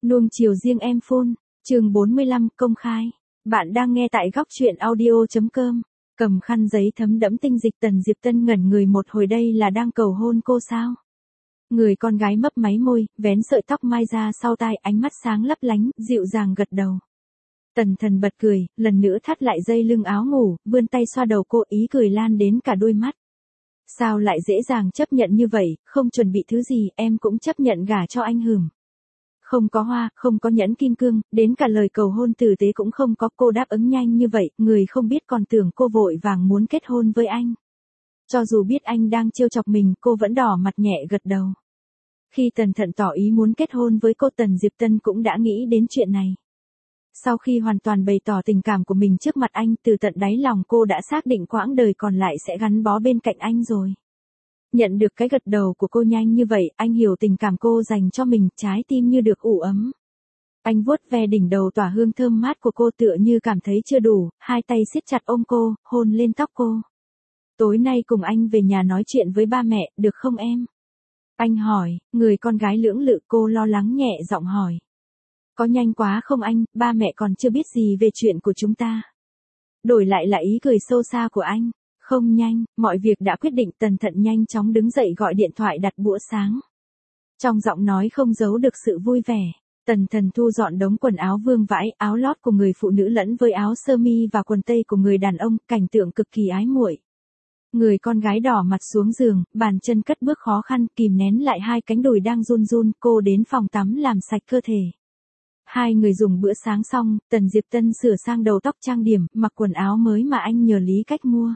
Nuông chiều riêng em phone, chương 45 công khai. Bạn đang nghe tại góc truyện audio.com. Cầm khăn giấy thấm đẫm tinh dịch Tần Diệp Tân ngẩn người một hồi, đây là đang cầu hôn cô sao? Người con gái mấp máy môi, vén sợi tóc mai ra sau tai, ánh mắt sáng lấp lánh, dịu dàng gật đầu. Tần Thần bật cười, lần nữa thắt lại dây lưng áo ngủ, vươn tay xoa đầu cô, ý cười lan đến cả đôi mắt. Sao lại dễ dàng chấp nhận như vậy, không chuẩn bị thứ gì, em cũng chấp nhận gả cho anh hửm. Không có hoa, không có nhẫn kim cương, đến cả lời cầu hôn tử tế cũng không có, cô đáp ứng nhanh như vậy, người không biết còn tưởng cô vội vàng muốn kết hôn với anh. Cho dù biết anh đang trêu chọc mình, cô vẫn đỏ mặt nhẹ gật đầu. Khi Tần Thận tỏ ý muốn kết hôn với cô, Tần Diệp Tân cũng đã nghĩ đến chuyện này. Sau khi hoàn toàn bày tỏ tình cảm của mình trước mặt anh, từ tận đáy lòng cô đã xác định quãng đời còn lại sẽ gắn bó bên cạnh anh rồi. Nhận được cái gật đầu của cô nhanh như vậy, anh hiểu tình cảm cô dành cho mình, trái tim như được ủ ấm. Anh vuốt ve đỉnh đầu tỏa hương thơm mát của cô, tựa như cảm thấy chưa đủ, hai tay siết chặt ôm cô, hôn lên tóc cô. Tối nay cùng anh về nhà nói chuyện với ba mẹ, được không em? Anh hỏi, người con gái lưỡng lự, cô lo lắng nhẹ giọng hỏi. Có nhanh quá không anh, ba mẹ còn chưa biết gì về chuyện của chúng ta. Đổi lại là ý cười sâu xa của anh. Không nhanh, mọi việc đã quyết định. Tần Thận nhanh chóng đứng dậy gọi điện thoại đặt bữa sáng. Trong giọng nói không giấu được sự vui vẻ. Tần Thần thu dọn đống quần áo vương vãi, áo lót của người phụ nữ lẫn với áo sơ mi và quần tây của người đàn ông, cảnh tượng cực kỳ ái muội. Người con gái đỏ mặt xuống giường, bàn chân cất bước khó khăn, kìm nén lại hai cánh đùi đang run run, cô đến phòng tắm làm sạch cơ thể. Hai người dùng bữa sáng xong, Tần Diệp Tân sửa sang đầu tóc trang điểm, mặc quần áo mới mà anh nhờ Lý Cách mua.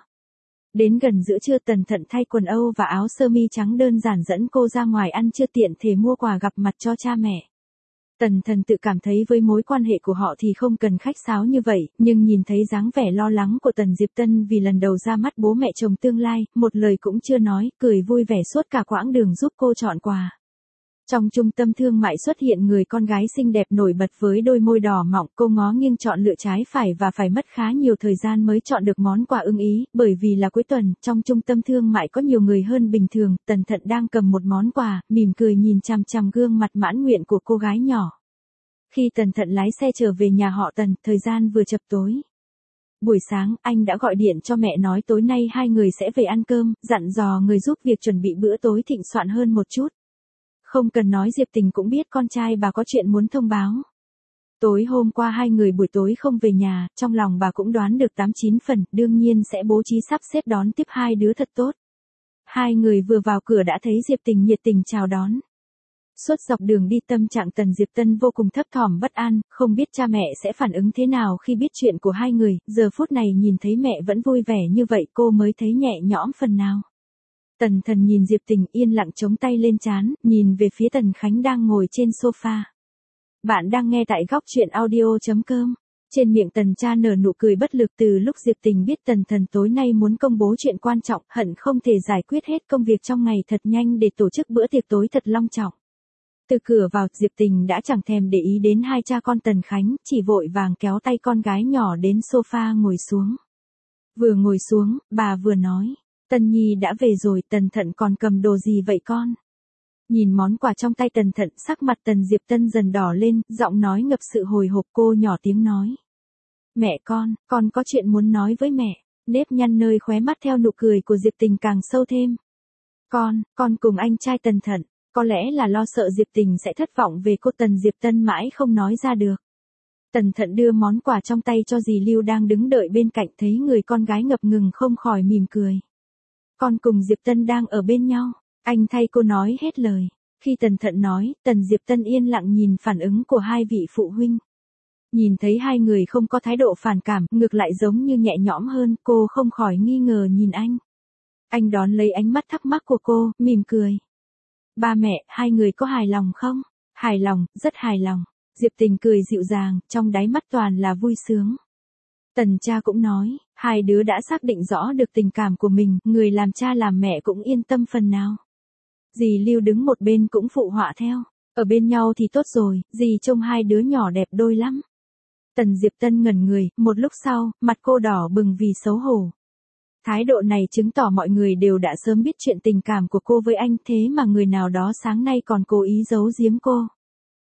Đến gần giữa trưa, Tần Thận thay quần âu và áo sơ mi trắng đơn giản dẫn cô ra ngoài ăn trưa, tiện thể mua quà gặp mặt cho cha mẹ. Tần Thần tự cảm thấy với mối quan hệ của họ thì không cần khách sáo như vậy, nhưng nhìn thấy dáng vẻ lo lắng của Tần Diệp Tân vì lần đầu ra mắt bố mẹ chồng tương lai, một lời cũng chưa nói, cười vui vẻ suốt cả quãng đường giúp cô chọn quà. Trong trung tâm thương mại xuất hiện người con gái xinh đẹp nổi bật với đôi môi đỏ mọng, cô ngó nghiêng chọn lựa trái phải và phải mất khá nhiều thời gian mới chọn được món quà ưng ý, bởi vì là cuối tuần, trong trung tâm thương mại có nhiều người hơn bình thường. Tần Thận đang cầm một món quà, mỉm cười nhìn chằm chằm gương mặt mãn nguyện của cô gái nhỏ. Khi Tần Thận lái xe trở về nhà họ Tần, thời gian vừa chập tối. Buổi sáng, anh đã gọi điện cho mẹ nói tối nay hai người sẽ về ăn cơm, dặn dò người giúp việc chuẩn bị bữa tối thịnh soạn hơn một chút. Không cần nói, Diệp Tình cũng biết con trai bà có chuyện muốn thông báo. Tối hôm qua hai người buổi tối không về nhà, trong lòng bà cũng đoán được 8-9 phần, đương nhiên sẽ bố trí sắp xếp đón tiếp hai đứa thật tốt. Hai người vừa vào cửa đã thấy Diệp Tình nhiệt tình chào đón. Suốt dọc đường đi tâm trạng Tần Diệp Tân vô cùng thấp thỏm bất an, không biết cha mẹ sẽ phản ứng thế nào khi biết chuyện của hai người, giờ phút này nhìn thấy mẹ vẫn vui vẻ như vậy cô mới thấy nhẹ nhõm phần nào. Tần Thần nhìn Diệp Tình yên lặng chống tay lên trán, nhìn về phía Tần Khánh đang ngồi trên sofa. Bạn đang nghe tại góc truyện audio.com. Trên miệng Tần cha nở nụ cười bất lực từ lúc Diệp Tình biết Tần Thần tối nay muốn công bố chuyện quan trọng, hận không thể giải quyết hết công việc trong ngày thật nhanh để tổ chức bữa tiệc tối thật long trọng. Từ cửa vào, Diệp Tình đã chẳng thèm để ý đến hai cha con Tần Khánh, chỉ vội vàng kéo tay con gái nhỏ đến sofa ngồi xuống. Vừa ngồi xuống, bà vừa nói. Tân Nhi đã về rồi, Tần Thận còn cầm đồ gì vậy con? Nhìn món quà trong tay Tần Thận, sắc mặt Tần Diệp Tân dần đỏ lên, giọng nói ngập sự hồi hộp, cô nhỏ tiếng nói. Mẹ con có chuyện muốn nói với mẹ. Nếp nhăn nơi khóe mắt theo nụ cười của Diệp Tình càng sâu thêm. Con cùng anh trai Tần Thận, có lẽ là lo sợ Diệp Tình sẽ thất vọng về cô, Tần Diệp Tân mãi không nói ra được. Tần Thận đưa món quà trong tay cho dì Lưu đang đứng đợi bên cạnh, thấy người con gái ngập ngừng không khỏi mỉm cười. Con cùng Diệp Tân đang ở bên nhau, anh thay cô nói hết lời. Khi Tần Thận nói, Tần Diệp Tân yên lặng nhìn phản ứng của hai vị phụ huynh. Nhìn thấy hai người không có thái độ phản cảm, ngược lại giống như nhẹ nhõm hơn, cô không khỏi nghi ngờ nhìn anh. Anh đón lấy ánh mắt thắc mắc của cô, mỉm cười. Ba mẹ, hai người có hài lòng không? Hài lòng, rất hài lòng. Diệp Tình cười dịu dàng, trong đáy mắt toàn là vui sướng. Tần cha cũng nói, hai đứa đã xác định rõ được tình cảm của mình, người làm cha làm mẹ cũng yên tâm phần nào. Dì Lưu đứng một bên cũng phụ họa theo, ở bên nhau thì tốt rồi, dì trông hai đứa nhỏ đẹp đôi lắm. Tần Diệp Tân ngẩn người, một lúc sau, mặt cô đỏ bừng vì xấu hổ. Thái độ này chứng tỏ mọi người đều đã sớm biết chuyện tình cảm của cô với anh, thế mà người nào đó sáng nay còn cố ý giấu giếm cô.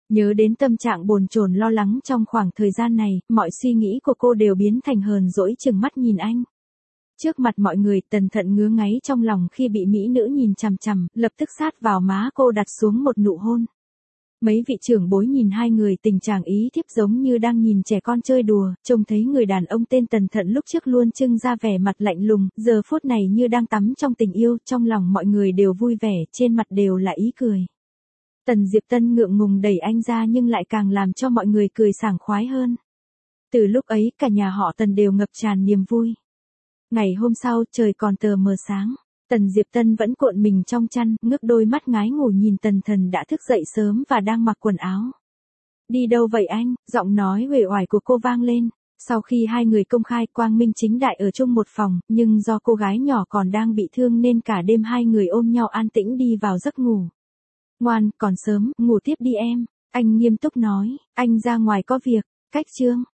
Nhớ đến tâm trạng bồn chồn lo lắng trong khoảng thời gian này, mọi suy nghĩ của cô đều biến thành hờn dỗi chừng mắt nhìn anh. Trước mặt mọi người, Tần Thận ngứa ngáy trong lòng khi bị mỹ nữ nhìn chằm chằm, lập tức sát vào má cô đặt xuống một nụ hôn. Mấy vị trưởng bối nhìn hai người tình trạng ý thiếp giống như đang nhìn trẻ con chơi đùa, trông thấy người đàn ông tên Tần Thận lúc trước luôn trưng ra vẻ mặt lạnh lùng, giờ phút này như đang tắm trong tình yêu, trong lòng mọi người đều vui vẻ, trên mặt đều là ý cười. Tần Diệp Tân ngượng ngùng đẩy anh ra nhưng lại càng làm cho mọi người cười sảng khoái hơn. Từ lúc ấy cả nhà họ Tần đều ngập tràn niềm vui. Ngày hôm sau trời còn tờ mờ sáng, Tần Diệp Tân vẫn cuộn mình trong chăn, ngước đôi mắt ngái ngủ nhìn Tần Thần đã thức dậy sớm và đang mặc quần áo. Đi đâu vậy anh? Giọng nói uể oải của cô vang lên. Sau khi hai người công khai quang minh chính đại ở chung một phòng, nhưng do cô gái nhỏ còn đang bị thương nên cả đêm hai người ôm nhau an tĩnh đi vào giấc ngủ. Ngoan, còn sớm, ngủ tiếp đi em. Anh nghiêm túc nói, anh ra ngoài có việc. Cách chương.